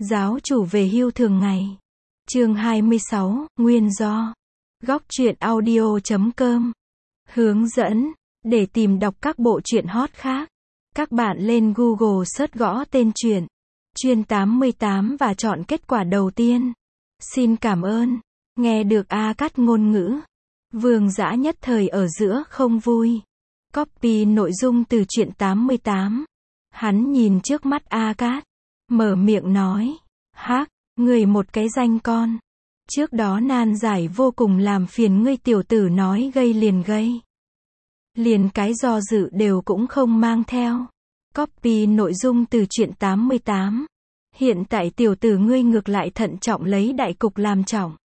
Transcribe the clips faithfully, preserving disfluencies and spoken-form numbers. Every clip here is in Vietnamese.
Giáo chủ về hưu thường ngày. Chương hai mươi sáu, nguyên do. Góc truyện audio chấm com. Hướng dẫn. Để tìm đọc các bộ truyện hot khác, các bạn lên Google search gõ tên truyện Chuyên tám mươi tám và chọn kết quả đầu tiên. Xin cảm ơn. Nghe được A Cát ngôn ngữ, Vương Dã nhất thời ở giữa không vui. Copy nội dung từ truyện tám mươi tám. Hắn nhìn trước mắt A Cát, mở miệng nói: "Hắc, người một cái danh con. Trước đó nan giải vô cùng làm phiền ngươi tiểu tử nói gây liền gây. Liền cái do dự đều cũng không mang theo." Copy nội dung từ truyện tám mươi tám. Hiện tại tiểu tử ngươi ngược lại thận trọng lấy đại cục làm trọng.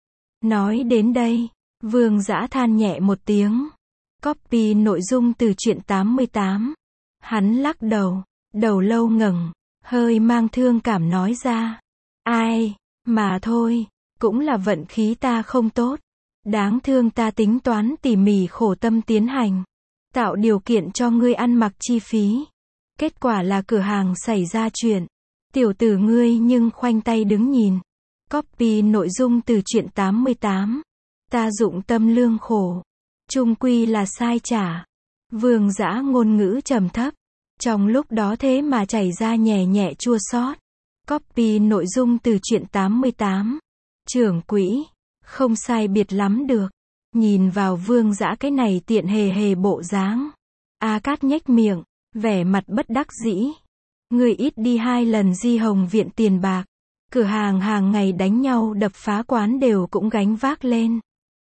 Nói đến đây, Vương Dã than nhẹ một tiếng. Copy nội dung từ truyện tám mươi tám. Hắn lắc đầu, đầu lâu ngẩng, hơi mang thương cảm nói ra: "Ai, mà thôi, cũng là vận khí ta không tốt. Đáng thương ta tính toán tỉ mỉ khổ tâm tiến hành, tạo điều kiện cho ngươi ăn mặc chi phí. Kết quả là cửa hàng xảy ra chuyện. Tiểu tử ngươi nhưng khoanh tay đứng nhìn." Copy nội dung từ truyện tám mươi tám. Ta dụng tâm lương khổ, chung quy là sai trả. Vương Dã ngôn ngữ trầm thấp, trong lúc đó thế mà chảy ra nhẹ nhẹ chua xót. Copy nội dung từ truyện tám mươi tám. Trưởng quỹ, không sai biệt lắm được. Nhìn vào Vương Dã cái này tiện hề hề bộ dáng, A Cát nhếch miệng, vẻ mặt bất đắc dĩ. Ngươi ít đi hai lần Di Hồng viện tiền bạc, cửa hàng hàng ngày đánh nhau đập phá quán đều cũng gánh vác lên.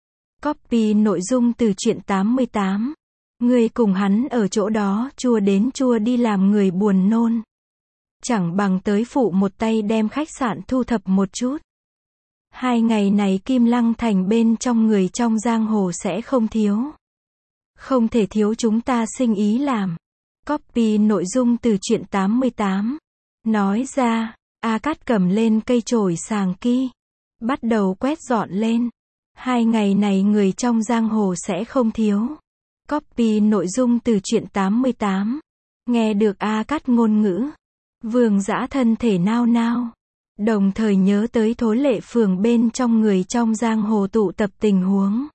Copy nội dung từ truyện tám mươi tám. Ngươi cùng hắn ở chỗ đó chua đến chua đi làm người buồn nôn. Chẳng bằng tới phụ một tay đem khách sạn thu thập một chút. Hai ngày này Kim Lăng Thành bên trong người trong giang hồ sẽ không thiếu. Không thể thiếu chúng ta sinh ý làm. Copy nội dung từ truyện tám mươi tám. Nói ra, A Cát cầm lên cây chổi sàng ki, bắt đầu quét dọn lên. Hai ngày này người trong giang hồ sẽ không thiếu. Copy nội dung từ truyện tám mươi tám. Nghe được A Cát ngôn ngữ, Vương Dã thân thể nao nao, đồng thời nhớ tới Thối Lệ phường bên trong người trong giang hồ tụ tập tình huống.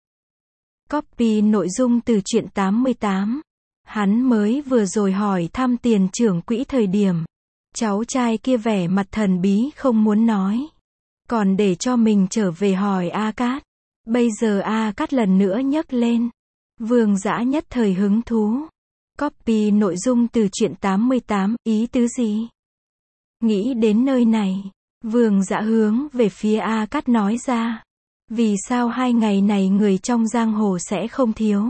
Copy nội dung từ truyện tám mươi tám. Hắn mới vừa rồi hỏi thăm tiền trưởng quỹ thời điểm, cháu trai kia vẻ mặt thần bí không muốn nói, còn để cho mình trở về hỏi A Cát. Bây giờ A Cát lần nữa nhấc lên, Vương Dã nhất thời hứng thú. Copy nội dung từ truyện tám mươi tám, ý tứ gì? Nghĩ đến nơi này, Vương Dã hướng về phía A Cát nói ra: vì sao hai ngày này người trong giang hồ sẽ không thiếu?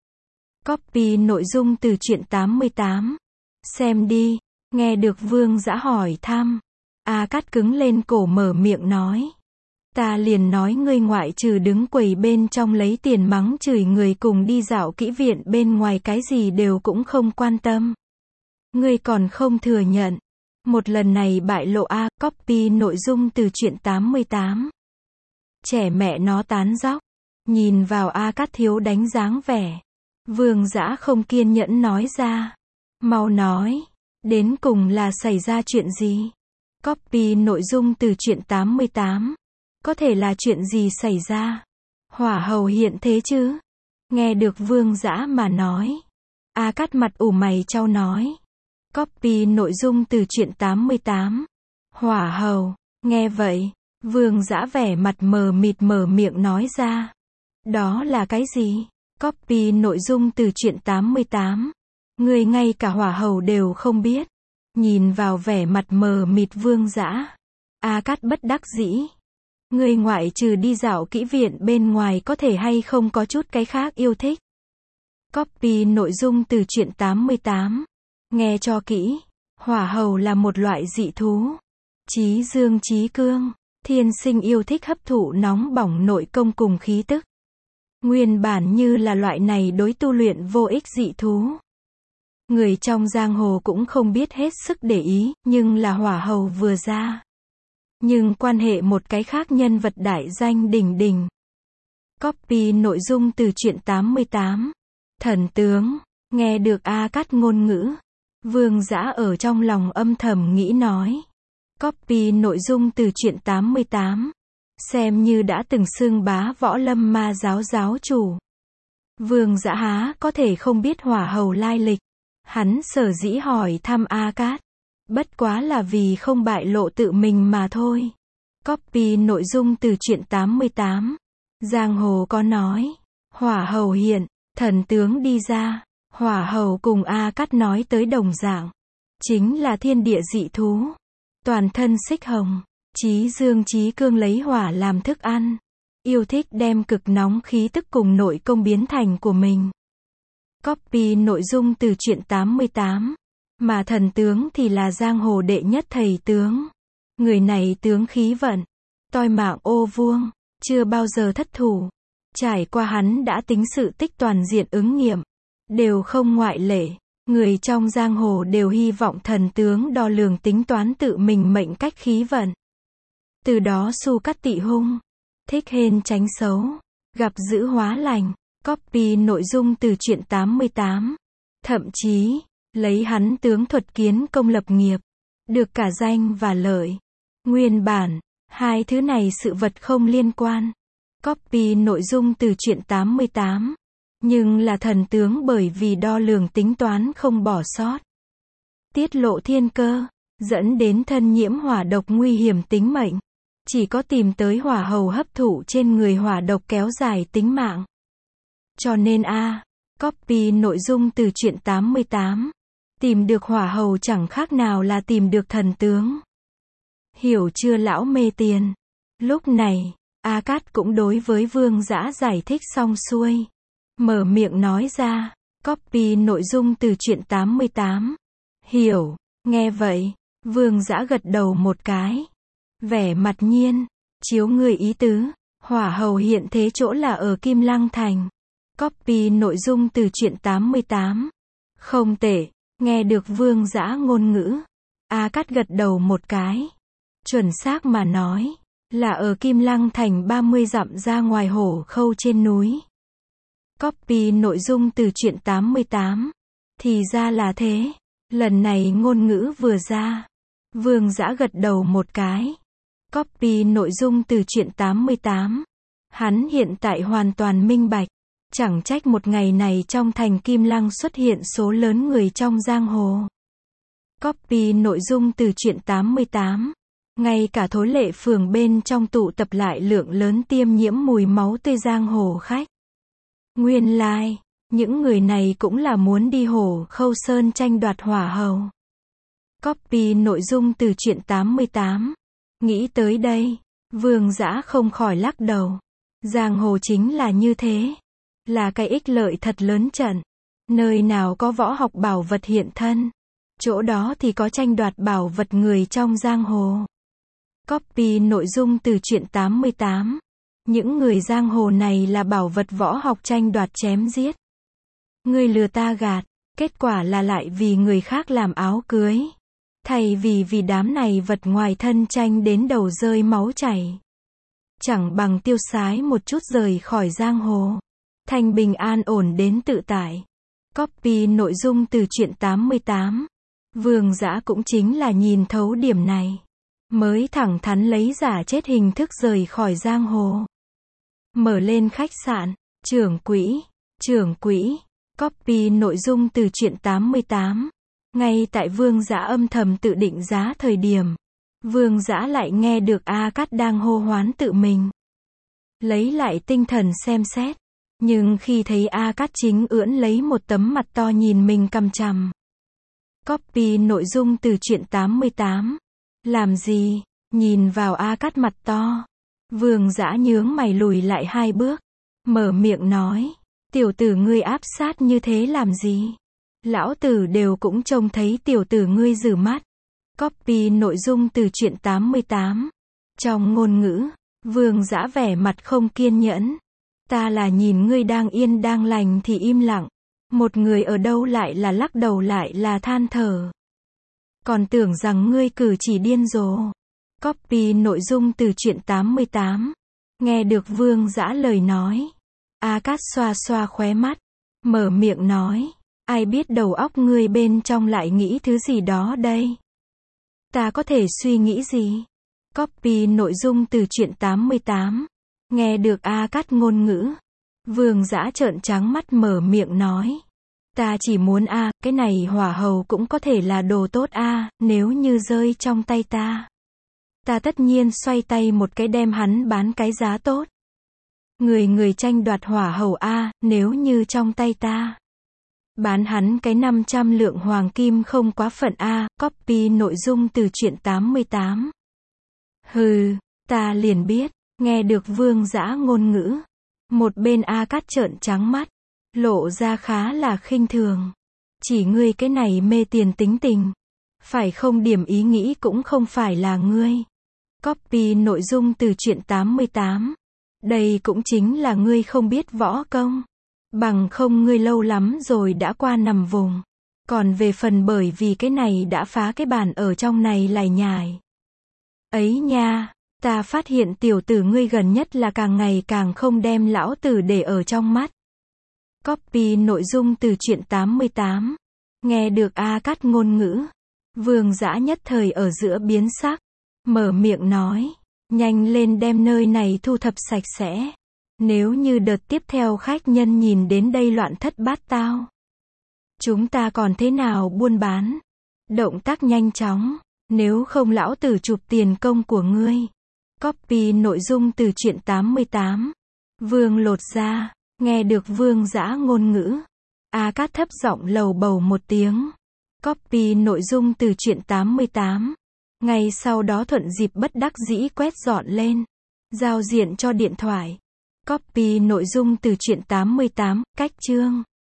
Copy nội dung từ truyện tám mươi tám. Xem đi. Nghe được Vương Dã hỏi thăm, A Cát cứng lên cổ mở miệng nói: ta liền nói ngươi ngoại trừ đứng quầy bên trong lấy tiền mắng chửi người cùng đi dạo kỹ viện bên ngoài cái gì đều cũng không quan tâm. Ngươi còn không thừa nhận. Một lần này bại lộ A. Copy nội dung từ truyện tám mươi tám. Trẻ mẹ nó tán dóc. Nhìn vào A Cát thiếu đánh dáng vẻ, Vương Dã không kiên nhẫn nói ra: mau nói, đến cùng là xảy ra chuyện gì? Copy nội dung từ truyện tám mươi tám. Có thể là chuyện gì xảy ra? Hỏa hầu hiện thế chứ? Nghe được Vương Dã mà nói, A Cát mặt ủ mày chau nói. Copy nội dung từ truyện tám mươi tám. Hỏa hầu. Nghe vậy, Vương Dã vẻ mặt mờ mịt mở miệng nói ra: đó là cái gì? Copy nội dung từ truyện tám mươi tám. Người ngay cả hỏa hầu đều không biết. Nhìn vào vẻ mặt mờ mịt Vương Dã, A Cát bất đắc dĩ. Người ngoại trừ đi dạo kỹ viện bên ngoài có thể hay không có chút cái khác yêu thích? Copy nội dung từ truyện tám mươi tám. Nghe cho kỹ, hỏa hầu là một loại dị thú. Chí dương chí cương, thiên sinh yêu thích hấp thụ nóng bỏng nội công cùng khí tức. Nguyên bản như là loại này đối tu luyện vô ích dị thú. Người trong giang hồ cũng không biết hết sức để ý, nhưng là hỏa hầu vừa ra. Nhưng quan hệ một cái khác nhân vật đại danh đỉnh đỉnh. Copy nội dung từ truyện tám mươi tám. Thần tướng. Nghe được A Cát ngôn ngữ, Vương Dã ở trong lòng âm thầm nghĩ nói: Copy nội dung từ truyện tám mươi tám. Xem như đã từng xưng bá võ lâm ma giáo giáo chủ. Vương Dã há có thể không biết hỏa hầu lai lịch. Hắn sở dĩ hỏi thăm A Cát. Bất quá là vì không bại lộ tự mình mà thôi. Copy nội dung từ truyện tám mươi tám. Giang hồ có nói. Hỏa hầu hiện, thần tướng đi ra. Hỏa hầu cùng A Cát nói tới đồng dạng. Chính là thiên địa dị thú. Toàn thân xích hồng. Chí dương chí cương lấy hỏa làm thức ăn. Yêu thích đem cực nóng khí tức cùng nội công biến thành của mình. Copy nội dung từ truyện tám mươi tám. Mà thần tướng thì là giang hồ đệ nhất thầy tướng. Người này tướng khí vận. Toi mạng ô vuông. Chưa bao giờ thất thủ. Trải qua hắn đã tính sự tích toàn diện ứng nghiệm. Đều không ngoại lệ. Người trong giang hồ đều hy vọng thần tướng đo lường tính toán tự mình mệnh cách khí vận. Từ đó Su Cát Tị hung. Thích hên tránh xấu. Gặp dữ hóa lành. Copy nội dung từ truyện tám mươi tám. Thậm chí, lấy hắn tướng thuật kiến công lập nghiệp. Được cả danh và lợi. Nguyên bản, hai thứ này sự vật không liên quan. Copy nội dung từ truyện tám mươi tám. Nhưng là thần tướng bởi vì đo lường tính toán không bỏ sót. Tiết lộ thiên cơ. Dẫn đến thân nhiễm hỏa độc nguy hiểm tính mệnh. Chỉ có tìm tới hỏa hầu hấp thụ trên người hỏa độc kéo dài tính mạng. Cho nên a, copy nội dung từ truyện tám mươi tám. Tìm được hỏa hầu chẳng khác nào là tìm được thần tướng. Hiểu chưa lão mê tiền? Lúc này, A Cát cũng đối với Vương Dã giải thích xong xuôi. Mở miệng nói ra, copy nội dung từ truyện tám mươi tám. Hiểu, nghe vậy, Vương Dã gật đầu một cái. Vẻ mặt nhiên, chiếu người ý tứ, hỏa hầu hiện thế chỗ là ở Kim Lăng Thành. Copy nội dung từ truyện tám mươi tám. Không tệ, nghe được Vương Dã ngôn ngữ. A Cát gật đầu một cái. Chuẩn xác mà nói, là ở Kim Lăng Thành ba mươi dặm ra ngoài Hổ Khâu trên núi. Copy nội dung từ truyện tám mươi tám. Thì ra là thế. Lần này ngôn ngữ vừa ra. Vương Dã gật đầu một cái. Copy nội dung từ truyện tám mươi tám. Hắn hiện tại hoàn toàn minh bạch. Chẳng trách một ngày này trong thành Kim Lăng xuất hiện số lớn người trong giang hồ. Copy nội dung từ truyện tám mươi tám. Ngay cả Thối Lệ phường bên trong tụ tập lại lượng lớn tiêm nhiễm mùi máu tươi giang hồ khách. Nguyên lai, like, những người này cũng là muốn đi Hổ Khâu Sơn tranh đoạt hỏa hầu. Copy nội dung từ truyện tám mươi tám. Nghĩ tới đây, Vương Dã không khỏi lắc đầu. Giang hồ chính là như thế. Là cái ích lợi thật lớn trận. Nơi nào có võ học bảo vật hiện thân. Chỗ đó thì có tranh đoạt bảo vật người trong giang hồ. Copy nội dung từ truyện tám mươi tám. Những người giang hồ này là bảo vật võ học tranh đoạt chém giết. Người lừa ta gạt, kết quả là lại vì người khác làm áo cưới. Thay vì vì đám này vật ngoài thân tranh đến đầu rơi máu chảy. Chẳng bằng tiêu sái một chút rời khỏi giang hồ. Thành bình an ổn đến tự tại. Copy nội dung từ truyện tám mươi tám. Vương Dã cũng chính là nhìn thấu điểm này. Mới thẳng thắn lấy giả chết hình thức rời khỏi giang hồ. Mở lên khách sạn, trưởng quỹ, trưởng quỹ. Copy nội dung từ truyện tám mươi tám. Ngay tại Vương Dã âm thầm tự định giá thời điểm. Vương Dã lại nghe được A Cát đang hô hoán tự mình. Lấy lại tinh thần xem xét. Nhưng khi thấy A Cát chính ưỡn lấy một tấm mặt to nhìn mình cằm chằm. Copy nội dung từ truyện tám mươi tám. Làm gì? Nhìn vào A Cát mặt to. Vương Dã nhướng mày lùi lại hai bước. Mở miệng nói. Tiểu tử ngươi áp sát như thế làm gì? Lão tử đều cũng trông thấy tiểu tử ngươi rử mắt. Copy nội dung từ truyện tám mươi tám. Trong ngôn ngữ, Vương Dã vẻ mặt không kiên nhẫn. Ta là nhìn ngươi đang yên đang lành thì im lặng. Một người ở đâu lại là lắc đầu lại là than thở. Còn tưởng rằng ngươi cử chỉ điên rồ. Copy nội dung từ truyện tám mươi tám. Nghe được Vương Dã lời nói. A Cát xoa xoa khóe mắt. Mở miệng nói. Ai biết đầu óc ngươi bên trong lại nghĩ thứ gì đó đây. Ta có thể suy nghĩ gì? Copy nội dung từ truyện tám mươi tám. Nghe được A Cát ngôn ngữ. Vương Dã trợn trắng mắt mở miệng nói. Ta chỉ muốn A, cái này hỏa hầu cũng có thể là đồ tốt A, nếu như rơi trong tay ta. Ta tất nhiên xoay tay một cái đem hắn bán cái giá tốt. Người người tranh đoạt hỏa hầu A, nếu như trong tay ta. Bán hắn cái năm trăm lượng hoàng kim không quá phận A, copy nội dung từ truyện tám mươi tám. Hừ, ta liền biết, nghe được Vương Dã ngôn ngữ. Một bên A Cát trợn trắng mắt, lộ ra khá là khinh thường. Chỉ ngươi cái này mê tiền tính tình. Phải không điểm ý nghĩ cũng không phải là ngươi. Copy nội dung từ truyện tám mươi tám. Đây cũng chính là ngươi không biết võ công. Bằng không ngươi lâu lắm rồi đã qua nằm vùng. Còn về phần bởi vì cái này đã phá cái bản ở trong này lải nhải. Ấy nha, ta phát hiện tiểu tử ngươi gần nhất là càng ngày càng không đem lão tử để ở trong mắt. Copy nội dung từ truyện tám mươi tám. Nghe được A Cát ngôn ngữ. Vương Dã nhất thời ở giữa biến sắc. Mở miệng nói. Nhanh lên đem nơi này thu thập sạch sẽ. Nếu như đợt tiếp theo khách nhân nhìn đến đây loạn thất bát tao. Chúng ta còn thế nào buôn bán? Động tác nhanh chóng. Nếu không lão tử chụp tiền công của ngươi. Copy nội dung từ truyện tám mươi tám. Vương lột ra. Nghe được Vương Dã ngôn ngữ. A Cát thấp giọng lầu bầu một tiếng. Copy nội dung từ truyện tám mươi tám. Ngay sau đó thuận dịp bất đắc dĩ quét dọn lên. Giao diện cho điện thoại. Copy nội dung từ truyện tám mươi tám, cách chương.